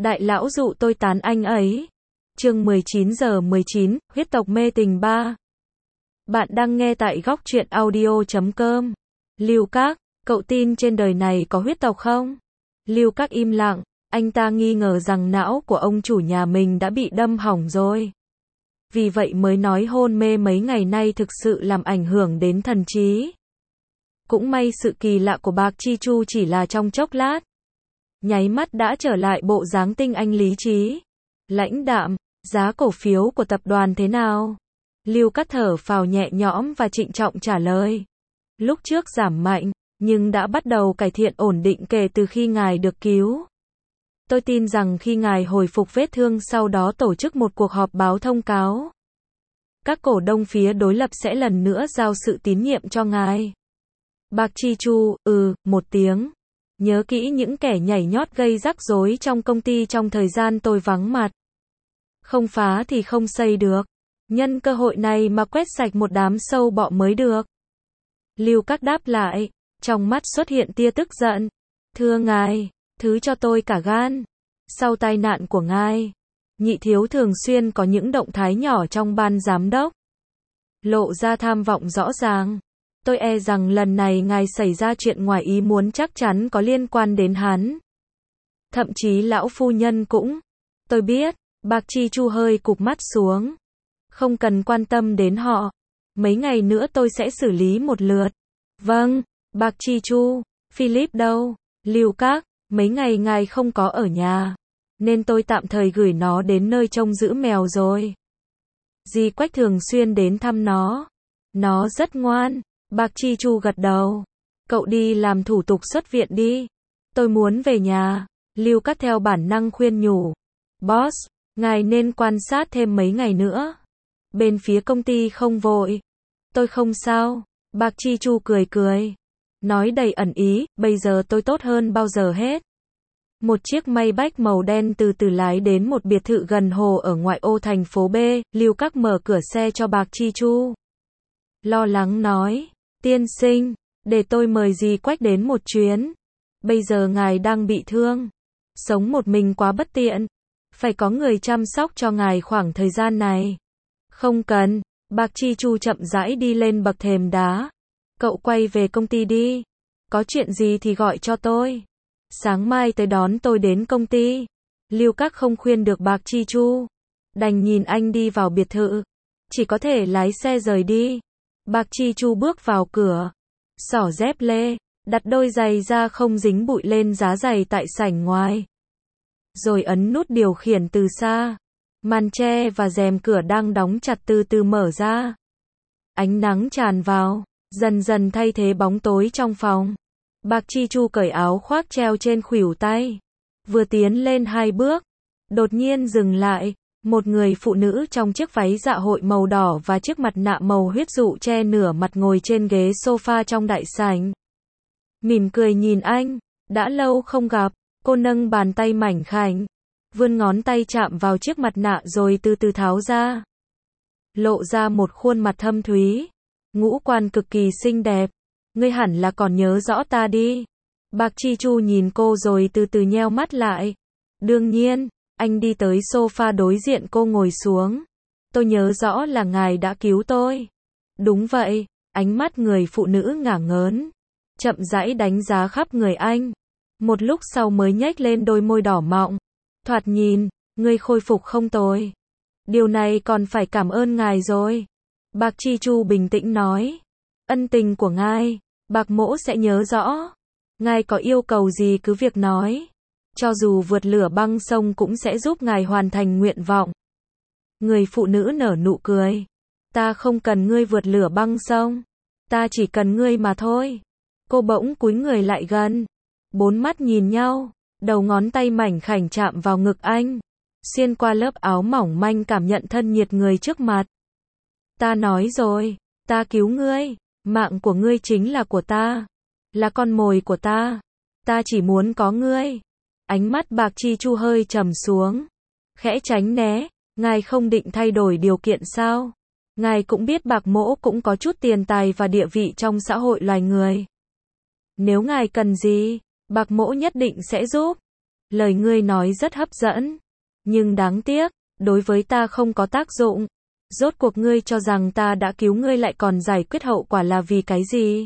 Đại lão dụ tôi tán anh ấy. Chương 19:19, huyết tộc mê tình 3. Bạn đang nghe tại góc truyện audio.com. Lưu Các, cậu tin trên đời này có huyết tộc không? Lưu Các im lặng, anh ta nghi ngờ rằng não của ông chủ nhà mình đã bị đâm hỏng rồi. Vì vậy mới nói hôn mê mấy ngày nay thực sự làm ảnh hưởng đến thần trí. Cũng may sự kỳ lạ của Bạc Chi Chu chỉ là trong chốc lát. Nháy mắt đã trở lại bộ dáng tinh anh lý trí. Lãnh đạm, giá cổ phiếu của tập đoàn thế nào? Lưu Các thở phào nhẹ nhõm và trịnh trọng trả lời. Lúc trước giảm mạnh, nhưng đã bắt đầu cải thiện ổn định kể từ khi ngài được cứu. Tôi tin rằng khi ngài hồi phục vết thương sau đó tổ chức một cuộc họp báo thông cáo. Các cổ đông phía đối lập sẽ lần nữa giao sự tín nhiệm cho ngài. Bạc Chi Chu, một tiếng. Nhớ kỹ những kẻ nhảy nhót gây rắc rối trong công ty trong thời gian tôi vắng mặt. Không phá thì không xây được. Nhân cơ hội này mà quét sạch một đám sâu bọ mới được. Lưu Các đáp lại, trong mắt xuất hiện tia tức giận. Thưa ngài, thứ cho tôi cả gan. Sau tai nạn của ngài, Nhị thiếu thường xuyên có những động thái nhỏ trong ban giám đốc. Lộ ra tham vọng rõ ràng. Tôi e rằng lần này ngài xảy ra chuyện ngoài ý muốn chắc chắn có liên quan đến hắn. Thậm chí lão phu nhân cũng. Tôi biết, Bạc Chi Chu hơi cụp mắt xuống. Không cần quan tâm đến họ. Mấy ngày nữa tôi sẽ xử lý một lượt. Vâng, Bạc Chi Chu. Philip đâu? Lưu Các, mấy ngày ngài không có ở nhà. Nên tôi tạm thời gửi nó đến nơi trông giữ mèo rồi. Dì Quách thường xuyên đến thăm nó. Nó rất ngoan. Bạc Chi Chu gật đầu. Cậu đi làm thủ tục xuất viện đi. Tôi muốn về nhà. Lưu Các theo bản năng khuyên nhủ. Boss, ngài nên quan sát thêm mấy ngày nữa. Bên phía công ty không vội. Tôi không sao. Bạc Chi Chu cười cười. Nói đầy ẩn ý, bây giờ tôi tốt hơn bao giờ hết. Một chiếc Maybach màu đen từ từ lái đến một biệt thự gần hồ ở ngoại ô thành phố B. Lưu Các mở cửa xe cho Bạc Chi Chu. Lo lắng nói. Tiên sinh, để tôi mời dì Quách đến một chuyến. Bây giờ ngài đang bị thương. Sống một mình quá bất tiện. Phải có người chăm sóc cho ngài khoảng thời gian này. Không cần. Bạc Chi Chu chậm rãi đi lên bậc thềm đá. Cậu quay về công ty đi. Có chuyện gì thì gọi cho tôi. Sáng mai tới đón tôi đến công ty. Lưu Các không khuyên được Bạc Chi Chu. Đành nhìn anh đi vào biệt thự. Chỉ có thể lái xe rời đi. Bạc Chi Chu bước vào cửa. Xỏ dép lê. Đặt đôi giày da không dính bụi lên giá giày tại sảnh ngoài. Rồi ấn nút điều khiển từ xa. Màn che và rèm cửa đang đóng chặt từ từ mở ra. Ánh nắng tràn vào, dần dần thay thế bóng tối trong phòng. Bạc Chi Chu cởi áo khoác treo trên khuỷu tay. Vừa tiến lên 2 bước, đột nhiên dừng lại. Một người phụ nữ trong chiếc váy dạ hội màu đỏ và chiếc mặt nạ màu huyết dụ che nửa mặt ngồi trên ghế sofa trong đại sảnh. Mỉm cười nhìn anh. Đã lâu không gặp. Cô nâng bàn tay mảnh khảnh. Vươn ngón tay chạm vào chiếc mặt nạ rồi từ từ tháo ra. Lộ ra một khuôn mặt thâm thúy. Ngũ quan cực kỳ xinh đẹp. Ngươi hẳn là còn nhớ rõ ta đi. Bạc Chi Chu nhìn cô rồi từ từ nheo mắt lại. Đương nhiên, anh đi tới sofa đối diện cô ngồi xuống. Tôi nhớ rõ là ngài đã cứu tôi. Đúng vậy, ánh mắt người phụ nữ ngả ngớn. Chậm rãi đánh giá khắp người anh. Một lúc sau mới nhếch lên đôi môi đỏ mọng. Thoạt nhìn, ngươi khôi phục không tồi. Điều này còn phải cảm ơn ngài rồi. Bạc Chi Chu bình tĩnh nói. Ân tình của ngài, Bạc mỗ sẽ nhớ rõ. Ngài có yêu cầu gì cứ việc nói. Cho dù vượt lửa băng sông cũng sẽ giúp ngài hoàn thành nguyện vọng. Người phụ nữ nở nụ cười. Ta không cần ngươi vượt lửa băng sông. Ta chỉ cần ngươi mà thôi. Cô bỗng cúi người lại gần. 4 mắt nhìn nhau. Đầu ngón tay mảnh khảnh chạm vào ngực anh. Xuyên qua lớp áo mỏng manh cảm nhận thân nhiệt người trước mặt. Ta nói rồi. Ta cứu ngươi. Mạng của ngươi chính là của ta. Là con mồi của ta. Ta chỉ muốn có ngươi. Ánh mắt Bạc Chi Chu hơi trầm xuống. Khẽ tránh né. Ngài không định thay đổi điều kiện sao? Ngài cũng biết Bạc mỗ cũng có chút tiền tài và địa vị trong xã hội loài người. Nếu ngài cần gì, Bạc mỗ nhất định sẽ giúp. lời ngươi nói rất hấp dẫn. Nhưng đáng tiếc, đối với ta không có tác dụng. Rốt cuộc ngươi cho rằng ta đã cứu ngươi lại còn giải quyết hậu quả là vì cái gì?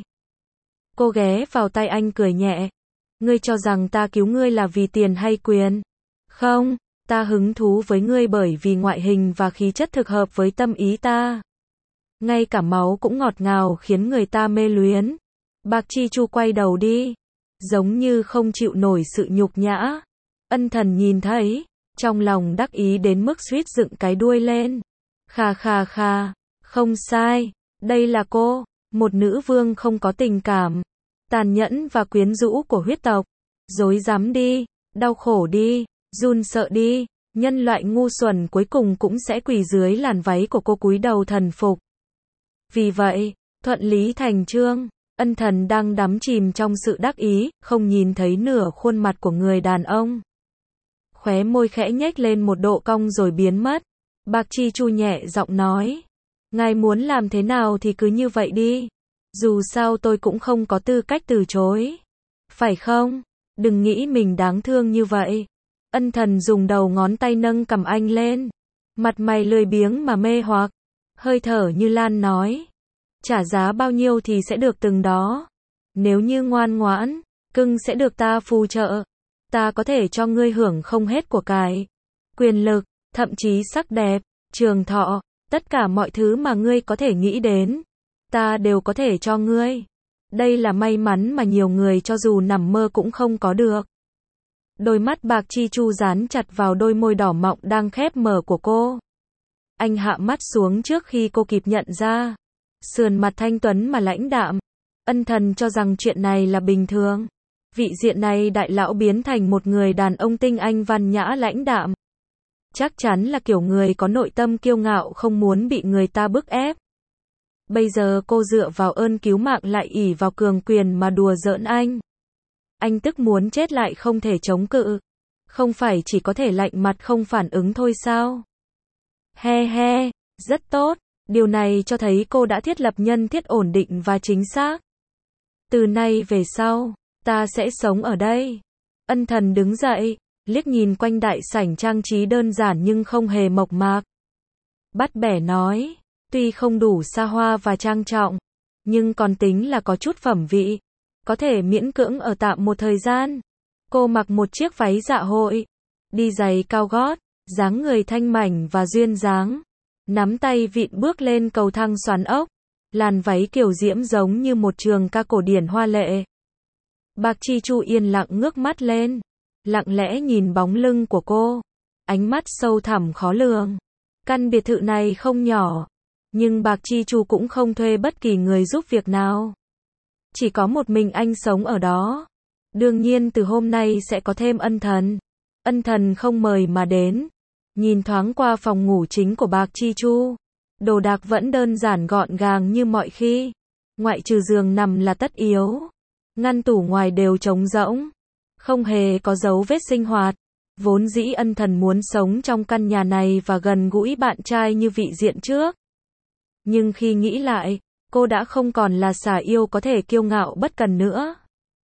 Cô ghé vào tay anh cười nhẹ. Ngươi cho rằng ta cứu ngươi là vì tiền hay quyền? Không, ta hứng thú với ngươi bởi vì ngoại hình và khí chất thực hợp với tâm ý ta. Ngay cả máu cũng ngọt ngào khiến người ta mê luyến. Bạc Chi Chu quay đầu đi, giống như không chịu nổi sự nhục nhã. Ân Thần nhìn thấy, trong lòng đắc ý đến mức suýt dựng cái đuôi lên. Khà khà khà, không sai, đây là cô, một nữ vương không có tình cảm, tàn nhẫn và quyến rũ của huyết tộc. Dối dám đi, đau khổ đi, run sợ đi, nhân loại ngu xuẩn cuối cùng cũng sẽ quỳ dưới làn váy của cô cúi đầu thần phục. Vì vậy, thuận lý thành chương, Ân Thần đang đắm chìm trong sự đắc ý, không nhìn thấy nửa khuôn mặt của người đàn ông. Khóe môi khẽ nhếch lên một độ cong rồi biến mất. Bạc Chi Chu nhẹ giọng nói. Ngài muốn làm thế nào thì cứ như vậy đi. Dù sao tôi cũng không có tư cách từ chối. Phải không? Đừng nghĩ mình đáng thương như vậy. Ân Thần dùng đầu ngón tay nâng cằm anh lên. Mặt mày lười biếng mà mê hoặc. Hơi thở như lan nói. Trả giá bao nhiêu thì sẽ được từng đó. Nếu như ngoan ngoãn, cưng sẽ được ta phù trợ. Ta có thể cho ngươi hưởng không hết của cải, quyền lực, thậm chí sắc đẹp, trường thọ, tất cả mọi thứ mà ngươi có thể nghĩ đến. Ta đều có thể cho ngươi. Đây là may mắn mà nhiều người cho dù nằm mơ cũng không có được. Đôi mắt Bạc Chi Chu dán chặt vào đôi môi đỏ mọng đang khép mở của cô. Anh hạ mắt xuống trước khi cô kịp nhận ra. Sườn mặt thanh tuấn mà lãnh đạm. Ân Thần cho rằng chuyện này là bình thường. Vị diện này đại lão biến thành một người đàn ông tinh anh văn nhã lãnh đạm. Chắc chắn là kiểu người có nội tâm kiêu ngạo không muốn bị người ta bức ép. Bây giờ cô dựa vào ơn cứu mạng lại ỷ vào cường quyền mà đùa giỡn anh. Anh tức muốn chết lại không thể chống cự. Không phải chỉ có thể lạnh mặt không phản ứng thôi sao? He he, rất tốt. Điều này cho thấy cô đã thiết lập nhân thiết ổn định và chính xác. Từ nay về sau, ta sẽ sống ở đây. Ân Thần đứng dậy, liếc nhìn quanh đại sảnh trang trí đơn giản nhưng không hề mộc mạc. Bắt bẻ nói, tuy không đủ xa hoa và trang trọng, nhưng còn tính là có chút phẩm vị. Có thể miễn cưỡng ở tạm một thời gian. Cô mặc một chiếc váy dạ hội, đi giày cao gót, dáng người thanh mảnh và duyên dáng. Nắm tay vịn bước lên cầu thang xoắn ốc. Làn váy kiều diễm giống như một trường ca cổ điển hoa lệ. Bạc Chi Chu yên lặng ngước mắt lên, lặng lẽ nhìn bóng lưng của cô. Ánh mắt sâu thẳm khó lường. Căn biệt thự này không nhỏ, nhưng Bạc Chi Chu cũng không thuê bất kỳ người giúp việc nào. Chỉ có một mình anh sống ở đó. Đương nhiên từ hôm nay sẽ có thêm Ân Thần. Ân Thần không mời mà đến. Nhìn thoáng qua phòng ngủ chính của Bạc Chi Chu. Đồ đạc vẫn đơn giản gọn gàng như mọi khi. Ngoại trừ giường nằm là tất yếu. Ngăn tủ ngoài đều trống rỗng. Không hề có dấu vết sinh hoạt. Vốn dĩ Ân Thần muốn sống trong căn nhà này và gần gũi bạn trai như vị diện trước. Nhưng khi nghĩ lại, cô đã không còn là xà yêu có thể kiêu ngạo bất cần nữa.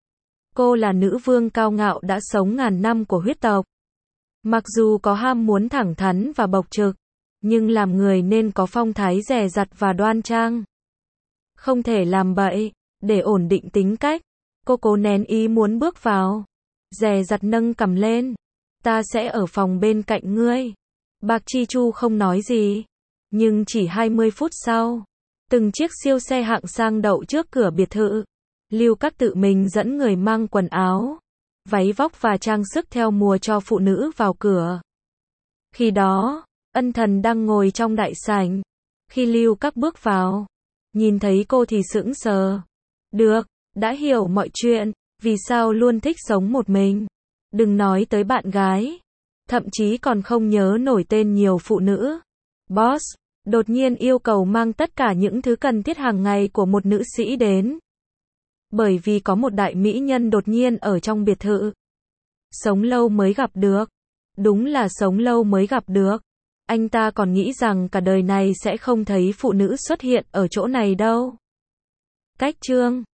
Cô là nữ vương cao ngạo đã sống ngàn năm của huyết tộc. Mặc dù có ham muốn thẳng thắn và bộc trực, nhưng làm người nên có phong thái dè dặt và đoan trang. Không thể làm bậy, để ổn định tính cách. Cô cố nén ý muốn bước vào. Dè dặt nâng cằm lên. Ta sẽ ở phòng bên cạnh ngươi. Bạc Chi Chu không nói gì. Nhưng chỉ 20 phút sau, từng chiếc siêu xe hạng sang đậu trước cửa biệt thự. Lưu Các tự mình dẫn người mang quần áo, váy vóc và trang sức theo mùa cho phụ nữ vào cửa. Khi đó, Ân Thần đang ngồi trong đại sảnh. Khi Lưu Các bước vào, nhìn thấy cô thì sững sờ. Được, đã hiểu mọi chuyện, vì sao luôn thích sống một mình. Đừng nói tới bạn gái. Thậm chí còn không nhớ nổi tên nhiều phụ nữ. Boss, đột nhiên yêu cầu mang tất cả những thứ cần thiết hàng ngày của một nữ sĩ đến. Bởi vì có một đại mỹ nhân đột nhiên ở trong biệt thự. Sống lâu mới gặp được. Đúng là sống lâu mới gặp được. Anh ta còn nghĩ rằng cả đời này sẽ không thấy phụ nữ xuất hiện ở chỗ này đâu. Cách chương